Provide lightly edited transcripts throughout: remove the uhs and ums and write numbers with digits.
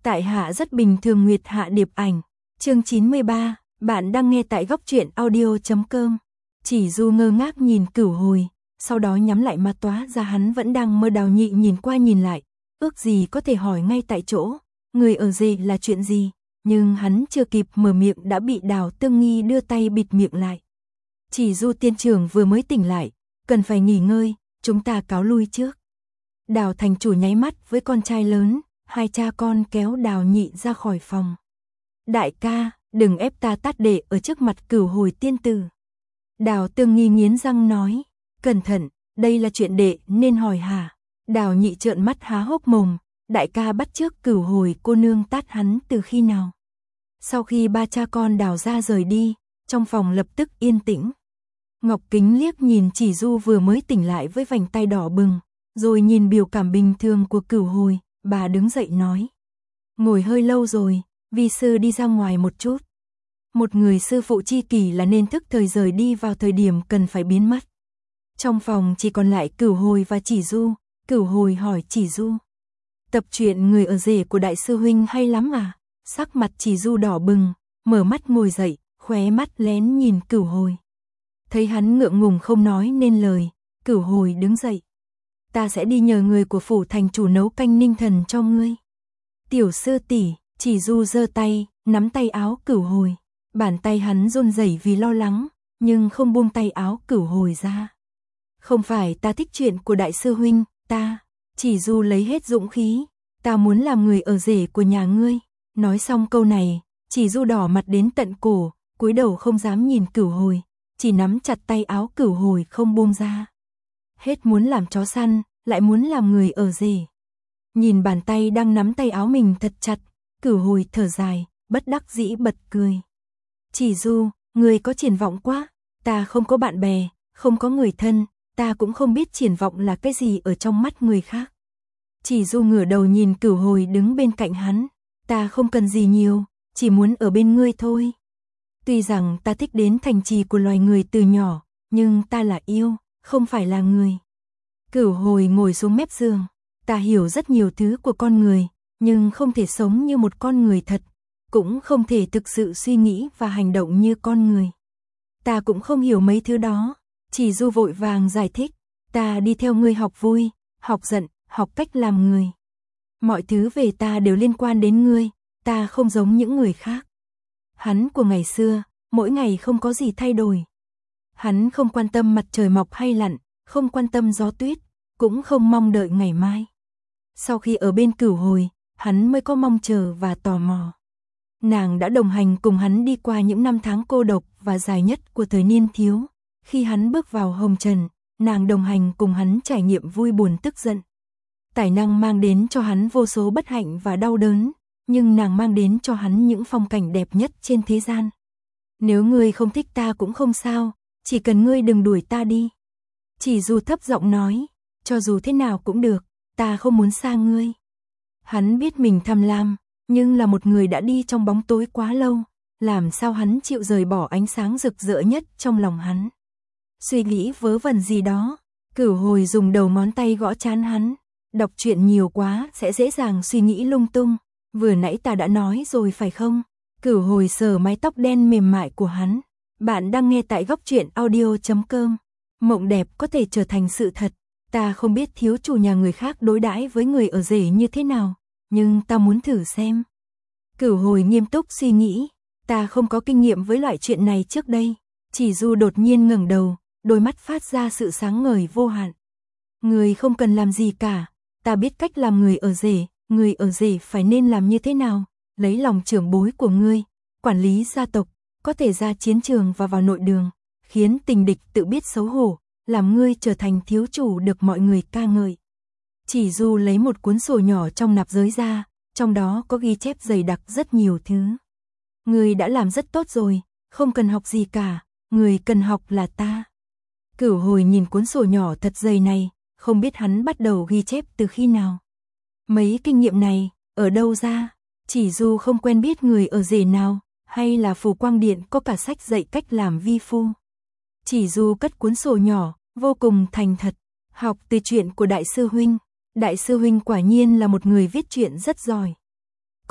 Tại hạ rất bình thường Nguyệt Hạ Điệp Ảnh. Chương 93, bạn đang nghe tại góc truyện audio.com. Chỉ Du ngơ ngác nhìn Cửu Hồi, sau đó nhắm lại mắt, tóa ra hắn vẫn đang mơ. Đào Nhị nhìn qua nhìn lại, ước gì có thể hỏi ngay tại chỗ, người ở rể là chuyện gì, nhưng hắn chưa kịp mở miệng đã bị Đào Tương Nghi đưa tay bịt miệng lại. Chỉ Du tiên trưởng vừa mới tỉnh lại, cần phải nghỉ ngơi, chúng ta cáo lui trước. Đào thành chủ nháy mắt với con trai lớn, hai cha con kéo Đào Nhị ra khỏi phòng. Đại ca, đừng ép ta tát để ở trước mặt Cửu Hồi tiên tử. Đào Tương Nghi nghiến răng nói, cẩn thận, đây là chuyện đệ nên hỏi hả? Đào Nhị trợn mắt há hốc mồm, đại ca bắt chước Cửu Hồi cô nương tát hắn từ khi nào? Sau khi ba cha con Đào ra rời đi, trong phòng lập tức yên tĩnh. Ngọc Kính liếc nhìn Chỉ Du vừa mới tỉnh lại với vành tay đỏ bừng, rồi nhìn biểu cảm bình thường của Cửu Hồi, bà đứng dậy nói. Ngồi hơi lâu rồi, vi sư đi ra ngoài một chút. Một người sư phụ chi kỷ là nên thức thời rời đi vào thời điểm cần phải biến mất. Trong phòng chỉ còn lại Cửu Hồi và Chỉ Du. Cửu Hồi hỏi Chỉ Du, tập truyện người ở rể của đại sư huynh hay lắm à? Sắc mặt Chỉ Du đỏ bừng, mở mắt ngồi dậy, khóe mắt lén nhìn Cửu Hồi. Thấy hắn ngượng ngùng không nói nên lời, Cửu Hồi đứng dậy. Ta sẽ đi nhờ người của phủ thành chủ nấu canh ninh thần cho ngươi. Tiểu sư tỷ. Chỉ Du giơ tay, nắm tay áo Cửu Hồi. Bàn tay hắn run rẩy vì lo lắng, nhưng không buông tay áo Cửu Hồi ra. Không phải ta thích chuyện của đại sư huynh, ta. Chỉ Du lấy hết dũng khí, ta muốn làm người ở rể của nhà ngươi. Nói xong câu này, Chỉ Du đỏ mặt đến tận cổ, cúi đầu không dám nhìn Cửu Hồi, chỉ nắm chặt tay áo Cửu Hồi không buông ra. Hết muốn làm chó săn, lại muốn làm người ở rể. Nhìn bàn tay đang nắm tay áo mình thật chặt, Cửu Hồi thở dài, bất đắc dĩ bật cười. Chỉ Du, người có triển vọng quá, ta không có bạn bè, không có người thân, ta cũng không biết triển vọng là cái gì ở trong mắt người khác. Chỉ Du ngửa đầu nhìn Cửu Hồi đứng bên cạnh hắn, ta không cần gì nhiều, chỉ muốn ở bên ngươi thôi. Tuy rằng ta thích đến thành trì của loài người từ nhỏ, nhưng ta là yêu, không phải là người. Cửu Hồi ngồi xuống mép giường, ta hiểu rất nhiều thứ của con người, nhưng không thể sống như một con người thật, cũng không thể thực sự suy nghĩ và hành động như con người. Ta cũng không hiểu mấy thứ đó. Chỉ Du vội vàng giải thích, ta đi theo ngươi học vui, học giận, học cách làm người. Mọi thứ về ta đều liên quan đến ngươi, ta không giống những người khác. Hắn của ngày xưa, mỗi ngày không có gì thay đổi. Hắn không quan tâm mặt trời mọc hay lặn, không quan tâm gió tuyết, cũng không mong đợi ngày mai. Sau khi ở bên Cửu Hồi, hắn mới có mong chờ và tò mò. Nàng đã đồng hành cùng hắn đi qua những năm tháng cô độc và dài nhất của thời niên thiếu. Khi hắn bước vào hồng trần, nàng đồng hành cùng hắn trải nghiệm vui buồn tức giận. Tài năng mang đến cho hắn vô số bất hạnh và đau đớn, nhưng nàng mang đến cho hắn những phong cảnh đẹp nhất trên thế gian. Nếu ngươi không thích ta cũng không sao, chỉ cần ngươi đừng đuổi ta đi. Chỉ Du thấp giọng nói, cho dù thế nào cũng được, ta không muốn xa ngươi. Hắn biết mình tham lam, nhưng là một người đã đi trong bóng tối quá lâu, làm sao hắn chịu rời bỏ ánh sáng rực rỡ nhất trong lòng hắn. Suy nghĩ vớ vẩn gì đó, Cửu Hồi dùng đầu ngón tay gõ trán hắn, đọc truyện nhiều quá sẽ dễ dàng suy nghĩ lung tung, vừa nãy ta đã nói rồi phải không? Cửu Hồi sờ mái tóc đen mềm mại của hắn, bạn đang nghe tại góc truyện audio.com. Mộng đẹp có thể trở thành sự thật, ta không biết thiếu chủ nhà người khác đối đãi với người ở rể như thế nào, nhưng ta muốn thử xem. Cửu Hồi nghiêm túc suy nghĩ, ta không có kinh nghiệm với loại chuyện này trước đây. Chỉ Du đột nhiên ngẩng đầu, đôi mắt phát ra sự sáng ngời vô hạn. Người không cần làm gì cả, ta biết cách làm người ở rể phải nên làm như thế nào, lấy lòng trưởng bối của ngươi, quản lý gia tộc, có thể ra chiến trường và vào nội đường, khiến tình địch tự biết xấu hổ, làm ngươi trở thành thiếu chủ được mọi người ca ngợi. Chỉ Du lấy một cuốn sổ nhỏ trong nạp giới ra, trong đó có ghi chép dày đặc rất nhiều thứ. Ngươi đã làm rất tốt rồi, không cần học gì cả, người cần học là ta. Cửu Hồi nhìn cuốn sổ nhỏ thật dày này, không biết hắn bắt đầu ghi chép từ khi nào. Mấy kinh nghiệm này, ở đâu ra? Chỉ Du không quen biết người ở rể nào, hay là Phù Quang Điện có cả sách dạy cách làm vi phu. Chỉ Du cất cuốn sổ nhỏ, vô cùng thành thật, học từ chuyện của đại sư huynh. Đại sư huynh quả nhiên là một người viết truyện rất giỏi.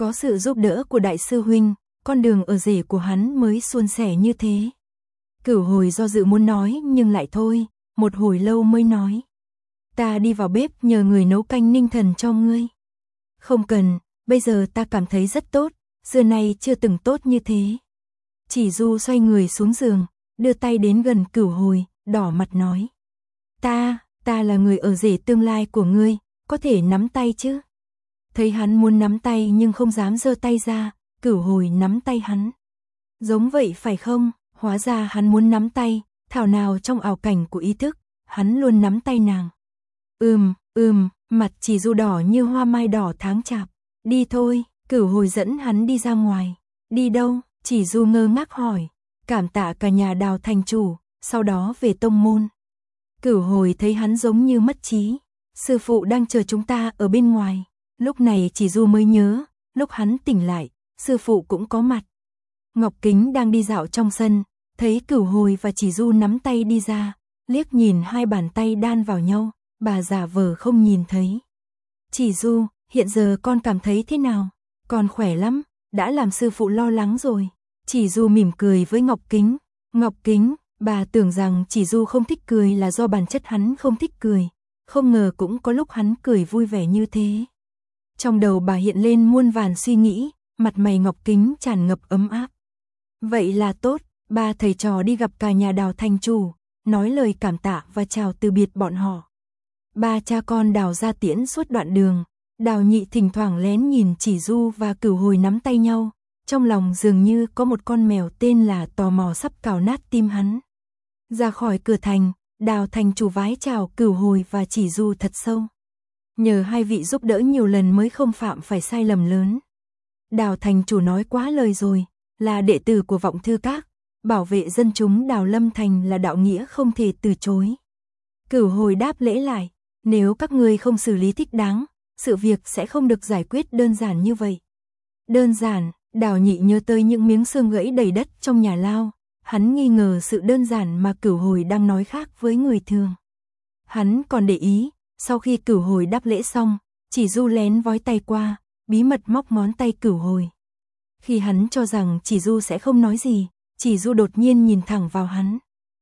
Có sự giúp đỡ của đại sư huynh, con đường ở rể của hắn mới suôn sẻ như thế. Cửu Hồi do dự muốn nói nhưng lại thôi, một hồi lâu mới nói. Ta đi vào bếp nhờ người nấu canh ninh thần cho ngươi. Không cần, bây giờ ta cảm thấy rất tốt, xưa nay chưa từng tốt như thế. Chỉ Du xoay người xuống giường, đưa tay đến gần Cửu Hồi, đỏ mặt nói. Ta là người ở rể tương lai của ngươi, có thể nắm tay chứ? Thấy hắn muốn nắm tay nhưng không dám giơ tay ra, Cửu Hồi nắm tay hắn. Giống vậy phải không? Hóa ra hắn muốn nắm tay, thảo nào trong ảo cảnh của ý thức, hắn luôn nắm tay nàng. Mặt Chỉ Du đỏ như hoa mai đỏ tháng chạp. Đi thôi, Cửu Hồi dẫn hắn đi ra ngoài. Đi đâu? Chỉ Du ngơ ngác hỏi. Cảm tạ cả nhà Đào thành chủ, sau đó về tông môn. Cửu Hồi thấy hắn giống như mất trí. Sư phụ đang chờ chúng ta ở bên ngoài. Lúc này Chỉ Du mới nhớ, lúc hắn tỉnh lại, sư phụ cũng có mặt. Ngọc Kính đang đi dạo trong sân, thấy Cửu Hồi và Chỉ Du nắm tay đi ra, liếc nhìn hai bàn tay đan vào nhau, bà giả vờ không nhìn thấy. Chỉ Du, hiện giờ con cảm thấy thế nào? Con khỏe lắm, đã làm sư phụ lo lắng rồi. Chỉ Du mỉm cười với Ngọc Kính. Ngọc Kính, bà tưởng rằng Chỉ Du không thích cười là do bản chất hắn không thích cười, không ngờ cũng có lúc hắn cười vui vẻ như thế. Trong đầu bà hiện lên muôn vàn suy nghĩ, mặt mày Ngọc Kính tràn ngập ấm áp. Vậy là tốt, ba thầy trò đi gặp cả nhà Đào thành chủ, nói lời cảm tạ và chào từ biệt bọn họ. Ba cha con Đào ra tiễn suốt đoạn đường, Đào Nhị thỉnh thoảng lén nhìn Chỉ Du và Cửu Hồi nắm tay nhau, trong lòng dường như có một con mèo tên là tò mò sắp cào nát tim hắn. Ra khỏi cửa thành, Đào thành chủ vái chào Cửu Hồi và Chỉ Du thật sâu. Nhờ hai vị giúp đỡ nhiều lần mới không phạm phải sai lầm lớn. Đào thành chủ nói quá lời rồi, là đệ tử của Vọng Thư Các, bảo vệ dân chúng Đào Lâm Thành là đạo nghĩa không thể từ chối. Cửu Hồi đáp lễ lại, nếu các ngươi không xử lý thích đáng, sự việc sẽ không được giải quyết đơn giản như vậy. Đơn giản, Đào Nhị nhớ tới những miếng xương gãy đầy đất trong nhà lao, hắn nghi ngờ sự đơn giản mà Cửu Hồi đang nói khác với người thường. Hắn còn để ý, sau khi Cửu Hồi đáp lễ xong, Chỉ Du lén vói tay qua, bí mật móc ngón tay Cửu Hồi. Khi hắn cho rằng Chỉ Du sẽ không nói gì, Chỉ Du đột nhiên nhìn thẳng vào hắn.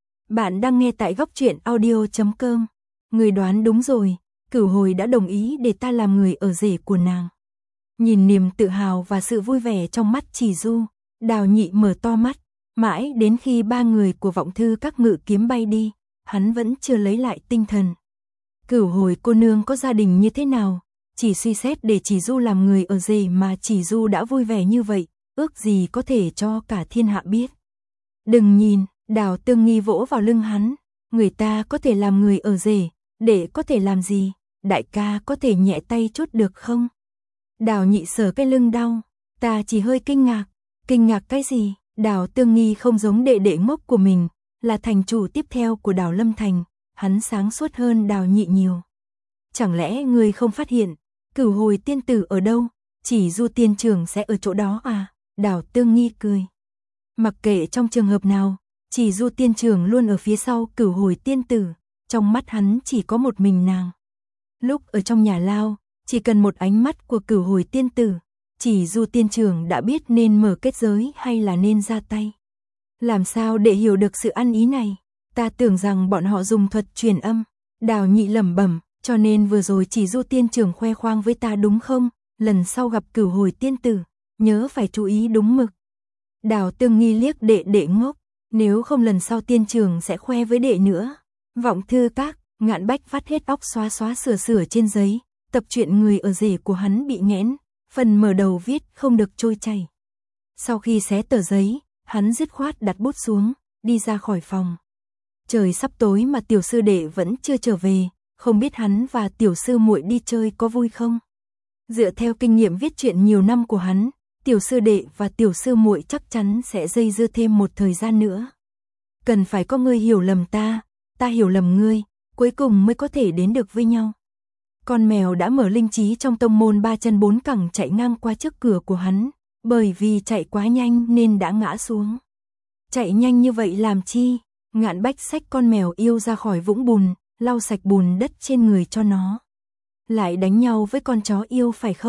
Bạn đang nghe tại Góc Truyện Audio.com. Người đoán đúng rồi, Cửu Hồi đã đồng ý để ta làm người ở rể của nàng. Nhìn niềm tự hào và sự vui vẻ trong mắt Chỉ Du, Đào Nhị mở to mắt, mãi đến khi ba người của Vọng Thư Các ngự kiếm bay đi, hắn vẫn chưa lấy lại tinh thần. Cửu Hồi cô nương có gia đình như thế nào? Chỉ suy xét để Chỉ Du làm người ở rể mà Chỉ Du đã vui vẻ như vậy, ước gì có thể cho cả thiên hạ biết. Đừng nhìn, Đào Tương Nghi vỗ vào lưng hắn, người ta có thể làm người ở rể, để có thể làm gì? Đại ca có thể nhẹ tay chút được không? Đào Nhị sờ cái lưng đau, ta chỉ hơi kinh ngạc cái gì? Đào Tương Nghi không giống đệ đệ ngốc của mình, là thành chủ tiếp theo của Đào Lâm Thành, hắn sáng suốt hơn Đào Nhị nhiều. Chẳng lẽ ngươi không phát hiện, Cửu Hồi tiên tử ở đâu? Chỉ Du tiên trưởng sẽ ở chỗ đó à? Đào Tương Nghi cười. Mặc kệ trong trường hợp nào, Chỉ Du tiên trưởng luôn ở phía sau Cửu Hồi tiên tử, trong mắt hắn chỉ có một mình nàng. Lúc ở trong nhà lao, chỉ cần một ánh mắt của Cửu Hồi tiên tử, Chỉ Du tiên trưởng đã biết nên mở kết giới hay là nên ra tay. Làm sao để hiểu được sự ăn ý này? Ta tưởng rằng bọn họ dùng thuật truyền âm. Đào Nhị lẩm bẩm, cho nên vừa rồi Chỉ Du tiên trưởng khoe khoang với ta đúng không? Lần sau gặp Cửu Hồi tiên tử, nhớ phải chú ý đúng mực. Đào Tương Nghi liếc đệ ngốc, nếu không lần sau tiên trưởng sẽ khoe với đệ nữa. Vọng Thư Các, Ngạn Bách vắt hết óc xóa sửa trên giấy, tập truyện người ở rể của hắn bị nghẽn, phần mở đầu viết không được trôi chảy. Sau khi xé tờ giấy, hắn dứt khoát đặt bút xuống, đi ra khỏi phòng. Trời sắp tối mà tiểu sư đệ vẫn chưa trở về, không biết hắn và tiểu sư muội đi chơi có vui không? Dựa theo kinh nghiệm viết truyện nhiều năm của hắn, tiểu sư đệ và tiểu sư muội chắc chắn sẽ dây dưa thêm một thời gian nữa. Cần phải có người hiểu lầm ta hiểu lầm ngươi, cuối cùng mới có thể đến được với nhau. Con mèo đã mở linh trí trong tông môn ba chân bốn cẳng chạy ngang qua trước cửa của hắn, bởi vì chạy quá nhanh nên đã ngã xuống. Chạy nhanh như vậy làm chi? Ngạn Bách xách con mèo yêu ra khỏi vũng bùn, lau sạch bùn đất trên người cho nó. Lại đánh nhau với con chó yêu phải không?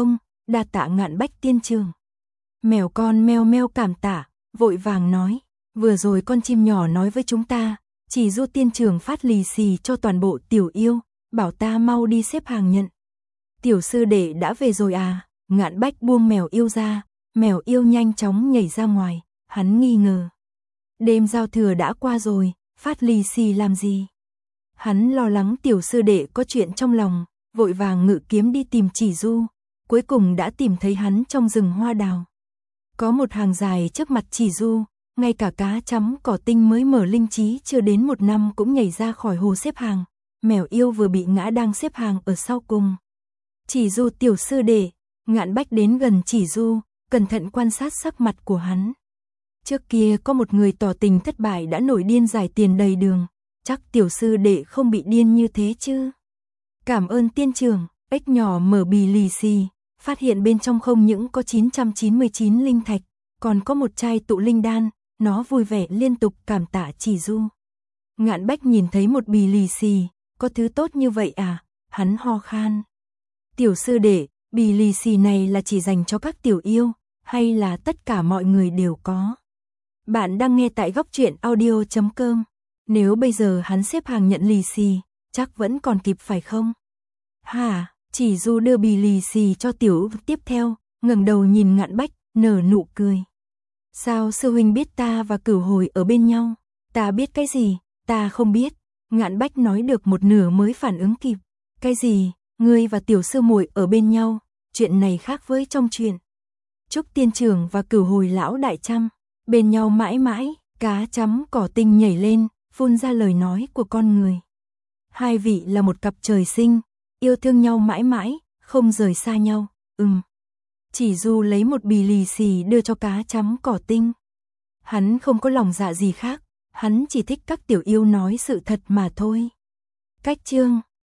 đa tạ Ngạn Bách tiên trường. Mèo con meo meo cảm tạ, vội vàng nói, vừa rồi con chim nhỏ nói với chúng ta, chỉ du tiên trường phát lì xì cho toàn bộ tiểu yêu, bảo ta mau đi xếp hàng nhận. Tiểu sư đệ đã về rồi à? Ngạn Bách buông mèo yêu ra, mèo yêu nhanh chóng nhảy ra ngoài, hắn nghi ngờ. Đêm giao thừa đã qua rồi, phát lì xì làm gì? Hắn lo lắng tiểu sư đệ có chuyện trong lòng, vội vàng ngự kiếm đi tìm chỉ du, cuối cùng đã tìm thấy hắn trong rừng hoa đào. Có một hàng dài trước mặt chỉ du, ngay cả cá chấm cỏ tinh mới mở linh trí chưa đến 1 năm cũng nhảy ra khỏi hồ xếp hàng, mèo yêu vừa bị ngã đang xếp hàng ở sau cùng. Chỉ du tiểu sư đệ, Ngạn Bách đến gần chỉ du, cẩn thận quan sát sắc mặt của hắn. Trước kia có một người tỏ tình thất bại đã nổi điên giải tiền đầy đường, chắc tiểu sư đệ không bị điên như thế chứ. Cảm ơn tiên trưởng, ếch nhỏ mở bì lì xì, phát hiện bên trong không những có 999 linh thạch, còn có một chai tụ linh đan, nó vui vẻ liên tục cảm tạ chỉ du. Ngạn Bách nhìn thấy một bì lì xì, có thứ tốt như vậy à, hắn ho khan. Tiểu sư đệ, bì lì xì này là chỉ dành cho các tiểu yêu, hay là tất cả mọi người đều có? Bạn đang nghe tại góc truyện audio.com, nếu bây giờ hắn xếp hàng nhận lì xì, chắc vẫn còn kịp phải không? Hả, chỉ du đưa bì lì xì cho tiểu tiếp theo, ngẩng đầu nhìn Ngạn Bách, nở nụ cười. Sao sư huynh biết ta và Cửu Hồi ở bên nhau? Ta biết cái gì? Ta không biết. Ngạn Bách nói được một nửa mới phản ứng kịp. Cái gì? Ngươi và tiểu sư muội ở bên nhau? Chuyện này khác với trong chuyện. Trúc tiên trưởng và Cửu Hồi lão đại trăm, bên nhau mãi mãi, cá chấm cỏ tinh nhảy lên, phun ra lời nói của con người. Hai vị là một cặp trời sinh, yêu thương nhau mãi mãi, không rời xa nhau. Chỉ du lấy một bì lì xì đưa cho cá chấm cỏ tinh. Hắn không có lòng dạ gì khác, hắn chỉ thích các tiểu yêu nói sự thật mà thôi. Cách chương